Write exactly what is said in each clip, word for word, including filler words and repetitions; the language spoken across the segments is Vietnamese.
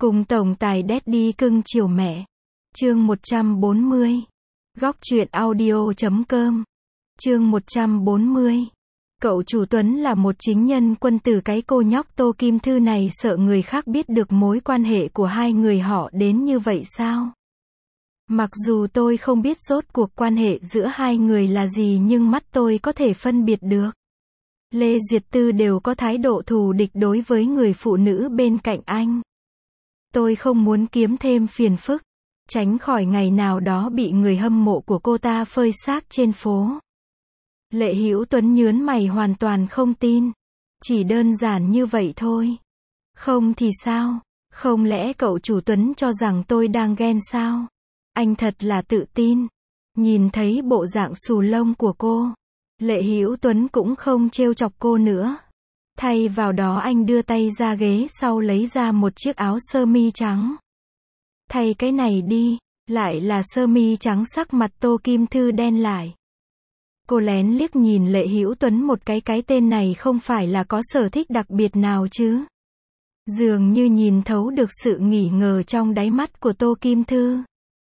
Cùng tổng tài Daddy cưng chiều mẹ. Chương một trăm bốn mươi. Góc truyện audio chấm com. Chương một trăm bốn mươi. Cậu chủ Tuấn là một chính nhân quân tử. Cái cô nhóc Tô Kim Thư này sợ người khác biết được mối quan hệ của hai người họ đến như vậy sao? Mặc dù tôi không biết rốt cuộc quan hệ giữa hai người là gì nhưng mắt tôi có thể phân biệt được. Lê Duyệt Tư đều có thái độ thù địch đối với người phụ nữ bên cạnh anh. Tôi không muốn kiếm thêm phiền phức, tránh khỏi ngày nào đó bị người hâm mộ của cô ta phơi xác trên phố. Lệ Hữu Tuấn nhớn mày, hoàn toàn không tin. Chỉ đơn giản như vậy thôi. Không thì sao? Không lẽ cậu chủ Tuấn cho rằng tôi đang ghen sao? Anh thật là tự tin. Nhìn thấy bộ dạng xù lông của cô, Lệ Hữu Tuấn cũng không trêu chọc cô nữa. Thay vào đó anh đưa tay ra ghế sau lấy ra một chiếc áo sơ mi trắng. Thay cái này đi. Lại là sơ mi trắng. Sắc mặt Tô Kim Thư đen lại. Cô lén liếc nhìn Lệ Hữu Tuấn một cái. Cái tên này không phải là có sở thích đặc biệt nào chứ? Dường như nhìn thấu được sự nghi ngờ trong đáy mắt của Tô Kim Thư.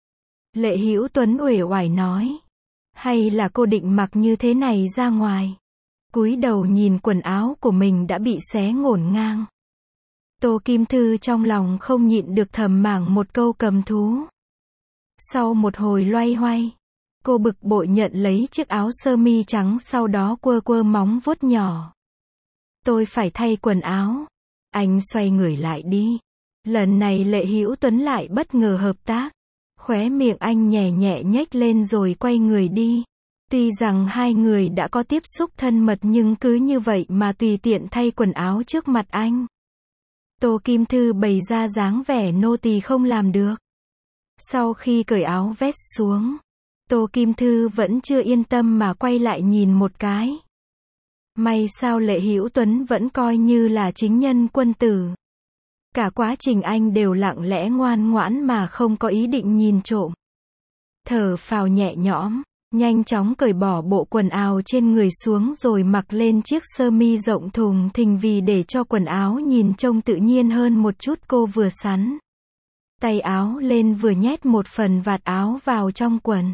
Lệ Hữu Tuấn uể oải nói. Hay là cô định mặc như thế này ra ngoài? Cúi đầu nhìn quần áo của mình đã bị xé ngổn ngang. Tô Kim Thư trong lòng không nhịn được thầm mảng một câu cầm thú. Sau một hồi loay hoay, cô bực bội nhận lấy chiếc áo sơ mi trắng, sau đó quơ quơ móng vuốt nhỏ. Tôi phải thay quần áo. Anh xoay người lại đi. Lần này Lệ Hữu Tuấn lại bất ngờ hợp tác. Khóe miệng anh nhẹ nhẹ nhếch lên rồi quay người đi. Tuy rằng hai người đã có tiếp xúc thân mật nhưng cứ như vậy mà tùy tiện thay quần áo trước mặt anh. Tô Kim Thư bày ra dáng vẻ nô tỳ không làm được. Sau khi cởi áo vest xuống, Tô Kim Thư vẫn chưa yên tâm mà quay lại nhìn một cái. May sao Lệ Hữu Tuấn vẫn coi như là chính nhân quân tử. Cả quá trình anh đều lặng lẽ ngoan ngoãn mà không có ý định nhìn trộm. Thở phào nhẹ nhõm, nhanh chóng cởi bỏ bộ quần áo trên người xuống rồi mặc lên chiếc sơ mi rộng thùng thình vì để cho quần áo nhìn trông tự nhiên hơn một chút. Cô vừa xắn tay áo lên vừa nhét một phần vạt áo vào trong quần.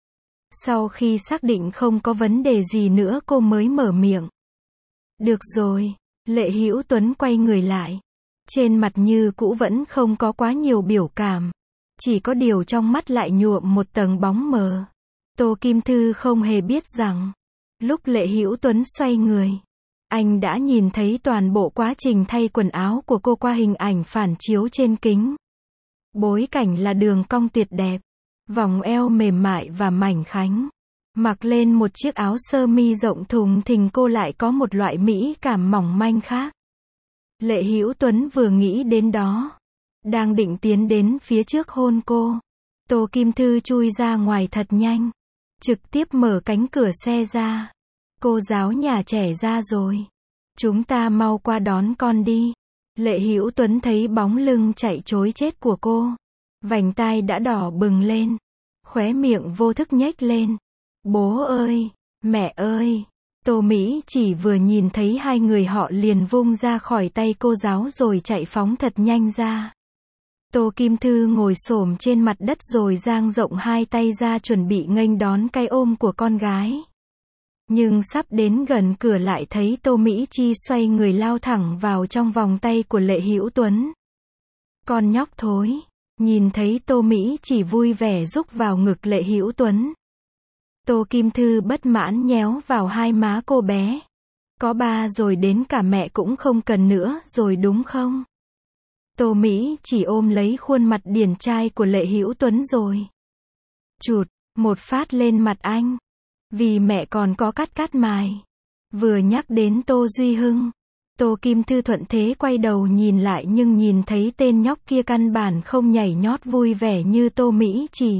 Sau khi xác định không có vấn đề gì nữa cô mới mở miệng. Được rồi. Lệ Hữu Tuấn quay người lại. Trên mặt như cũ vẫn không có quá nhiều biểu cảm. Chỉ có điều trong mắt lại nhuộm một tầng bóng mờ. Tô Kim Thư không hề biết rằng, lúc Lệ Hữu Tuấn xoay người, anh đã nhìn thấy toàn bộ quá trình thay quần áo của cô qua hình ảnh phản chiếu trên kính. Bối cảnh là đường cong tuyệt đẹp, vòng eo mềm mại và mảnh khảnh. Mặc lên một chiếc áo sơ mi rộng thùng thình cô lại có một loại mỹ cảm mỏng manh khác. Lệ Hữu Tuấn vừa nghĩ đến đó, đang định tiến đến phía trước hôn cô, Tô Kim Thư chui ra ngoài thật nhanh, trực tiếp mở cánh cửa xe ra. Cô giáo nhà trẻ ra rồi. Chúng ta mau qua đón con đi. Lệ Hữu Tuấn thấy bóng lưng chạy trối chết của cô, vành tai đã đỏ bừng lên, khóe miệng vô thức nhếch lên. Bố ơi, mẹ ơi. Tô Mỹ chỉ vừa nhìn thấy hai người họ liền vung ra khỏi tay cô giáo rồi chạy phóng thật nhanh ra. Tô Kim Thư ngồi xổm trên mặt đất rồi dang rộng hai tay ra chuẩn bị nghênh đón cái ôm của con gái. Nhưng sắp đến gần cửa lại thấy Tô Mỹ Chi xoay người lao thẳng vào trong vòng tay của Lệ Hữu Tuấn. Con nhóc thối. Nhìn thấy Tô Mỹ chỉ vui vẻ rúc vào ngực Lệ Hữu Tuấn, Tô Kim Thư bất mãn nhéo vào hai má cô bé. Có ba rồi đến cả mẹ cũng không cần nữa rồi đúng không? Tô Mỹ chỉ ôm lấy khuôn mặt điển trai của Lệ Hữu Tuấn rồi chụt một phát lên mặt anh. Vì mẹ còn có cắt cắt mài. Vừa nhắc đến Tô Duy Hưng, Tô Kim Thư thuận thế quay đầu nhìn lại nhưng nhìn thấy tên nhóc kia căn bản không nhảy nhót vui vẻ như Tô Mỹ chỉ.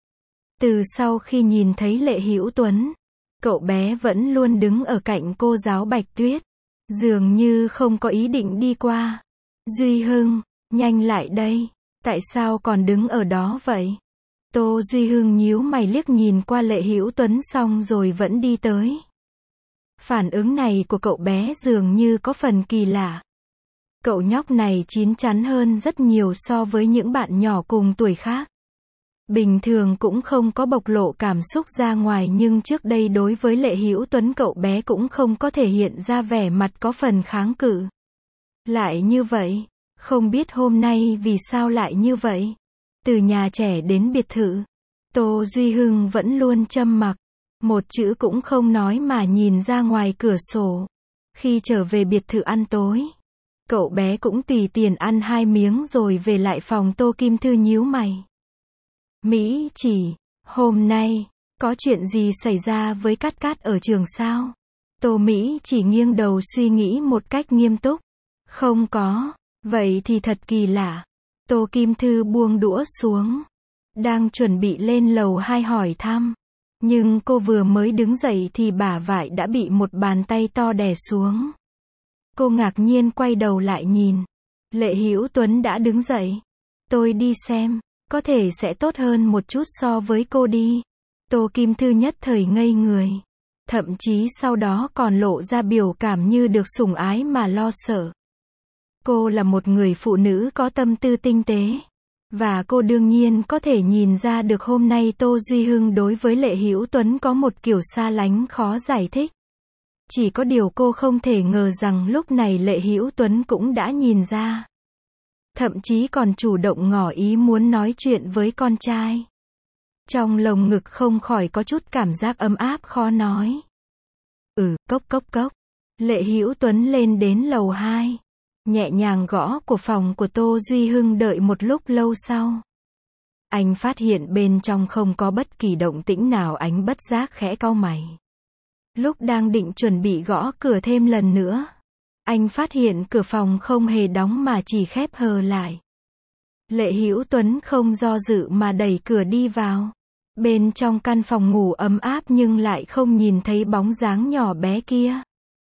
Từ sau khi nhìn thấy Lệ Hữu Tuấn, cậu bé vẫn luôn đứng ở cạnh cô giáo Bạch Tuyết, dường như không có ý định đi qua. Duy Hưng, nhanh lại đây. Tại sao còn đứng ở đó vậy? Tô Duy Hưng nhíu mày liếc nhìn qua Lệ Hữu Tuấn xong rồi vẫn đi tới. Phản ứng này của cậu bé dường như có phần kỳ lạ. Cậu nhóc này chín chắn hơn rất nhiều so với những bạn nhỏ cùng tuổi khác. Bình thường cũng không có bộc lộ cảm xúc ra ngoài, nhưng trước đây đối với Lệ Hữu Tuấn cậu bé cũng không có thể hiện ra vẻ mặt có phần kháng cự. Lại như vậy, không biết hôm nay vì sao lại như vậy. Từ nhà trẻ đến biệt thự, Tô Duy Hưng vẫn luôn trầm mặc, một chữ cũng không nói mà nhìn ra ngoài cửa sổ. Khi trở về biệt thự ăn tối, cậu bé cũng tùy tiền ăn hai miếng rồi về lại phòng. Tô Kim Thư nhíu mày. Mỹ Chỉ, hôm nay, có chuyện gì xảy ra với Cát Cát ở trường sao? Tô Mỹ Chỉ nghiêng đầu suy nghĩ một cách nghiêm túc. Không có, vậy thì thật kỳ lạ. Tô Kim Thư buông đũa xuống, đang chuẩn bị lên lầu hai hỏi thăm. Nhưng cô vừa mới đứng dậy thì bả vai đã bị một bàn tay to đè xuống. Cô ngạc nhiên quay đầu lại nhìn. Lệ Hữu Tuấn đã đứng dậy. Tôi đi xem, có thể sẽ tốt hơn một chút so với cô đi. Tô Kim Thư nhất thời ngây người. Thậm chí sau đó còn lộ ra biểu cảm như được sủng ái mà lo sợ. Cô là một người phụ nữ có tâm tư tinh tế. Và cô đương nhiên có thể nhìn ra được hôm nay Tô Duy Hưng đối với Lệ Hữu Tuấn có một kiểu xa lánh khó giải thích. Chỉ có điều cô không thể ngờ rằng lúc này Lệ Hữu Tuấn cũng đã nhìn ra. Thậm chí còn chủ động ngỏ ý muốn nói chuyện với con trai. Trong lồng ngực không khỏi có chút cảm giác ấm áp khó nói. Ừ, cốc cốc cốc. Lệ Hữu Tuấn lên đến lầu hai. Nhẹ nhàng gõ của phòng của Tô Duy Hưng. Đợi một lúc lâu sau, anh phát hiện bên trong không có bất kỳ động tĩnh nào. Anh bất giác khẽ cau mày. Lúc đang định chuẩn bị gõ cửa thêm lần nữa, anh phát hiện cửa phòng không hề đóng mà chỉ khép hờ lại. Lệ Hữu Tuấn không do dự mà đẩy cửa đi vào. Bên trong căn phòng ngủ ấm áp nhưng lại không nhìn thấy bóng dáng nhỏ bé kia.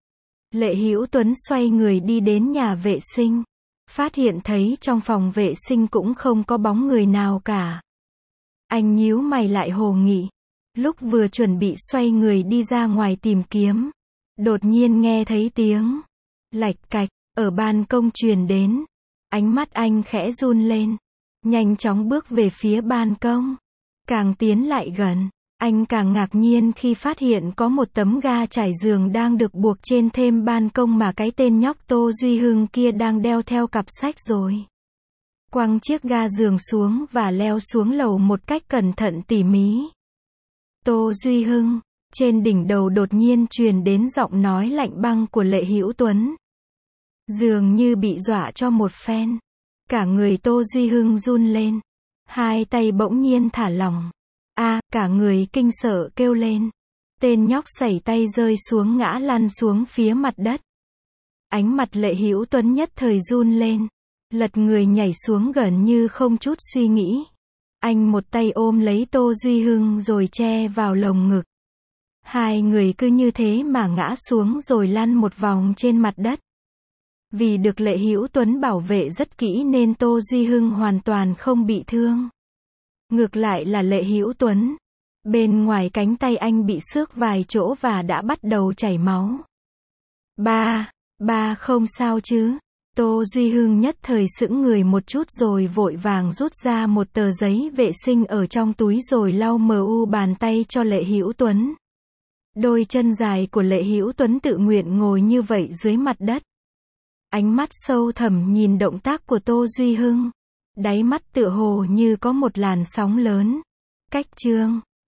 Lệ Hữu Tuấn xoay người đi đến nhà vệ sinh. Phát hiện thấy trong phòng vệ sinh cũng không có bóng người nào cả. Anh nhíu mày lại hồ nghị. Lúc vừa chuẩn bị xoay người đi ra ngoài tìm kiếm, đột nhiên nghe thấy tiếng lạch cạch ở ban công truyền đến. Ánh mắt anh khẽ run lên, nhanh chóng bước về phía ban công. Càng tiến lại gần, anh càng ngạc nhiên khi phát hiện có một tấm ga trải giường đang được buộc trên thêm ban công mà cái tên nhóc Tô Duy Hưng kia đang đeo theo cặp sách rồi. Quăng chiếc ga giường xuống và leo xuống lầu một cách cẩn thận tỉ mí. Tô Duy Hưng, trên đỉnh đầu đột nhiên truyền đến giọng nói lạnh băng của Lệ Hữu Tuấn. Dường như bị dọa cho một phen. Cả người Tô Duy Hưng run lên. Hai tay bỗng nhiên thả lỏng. A, cả người kinh sợ kêu lên. Tên nhóc sẩy tay rơi xuống ngã lăn xuống phía mặt đất. Ánh mặt Lệ Hữu Tuấn nhất thời run lên. Lật người nhảy xuống gần như không chút suy nghĩ. Anh một tay ôm lấy Tô Duy Hưng rồi che vào lồng ngực. Hai người cứ như thế mà ngã xuống rồi lăn một vòng trên mặt đất. Vì được Lệ Hữu Tuấn bảo vệ rất kỹ nên Tô Duy Hưng hoàn toàn không bị thương. Ngược lại là Lệ Hữu Tuấn. Bên ngoài cánh tay anh bị xước vài chỗ và đã bắt đầu chảy máu. Ba, ba không sao chứ? Tô Duy Hưng nhất thời sững người một chút rồi vội vàng rút ra một tờ giấy vệ sinh ở trong túi rồi lau mờ u bàn tay cho Lệ Hữu Tuấn. Đôi chân dài của Lệ Hữu Tuấn tự nguyện ngồi như vậy dưới mặt đất. Ánh mắt sâu thẳm nhìn động tác của Tô Duy Hưng. Đáy mắt tựa hồ như có một làn sóng lớn. Cách chương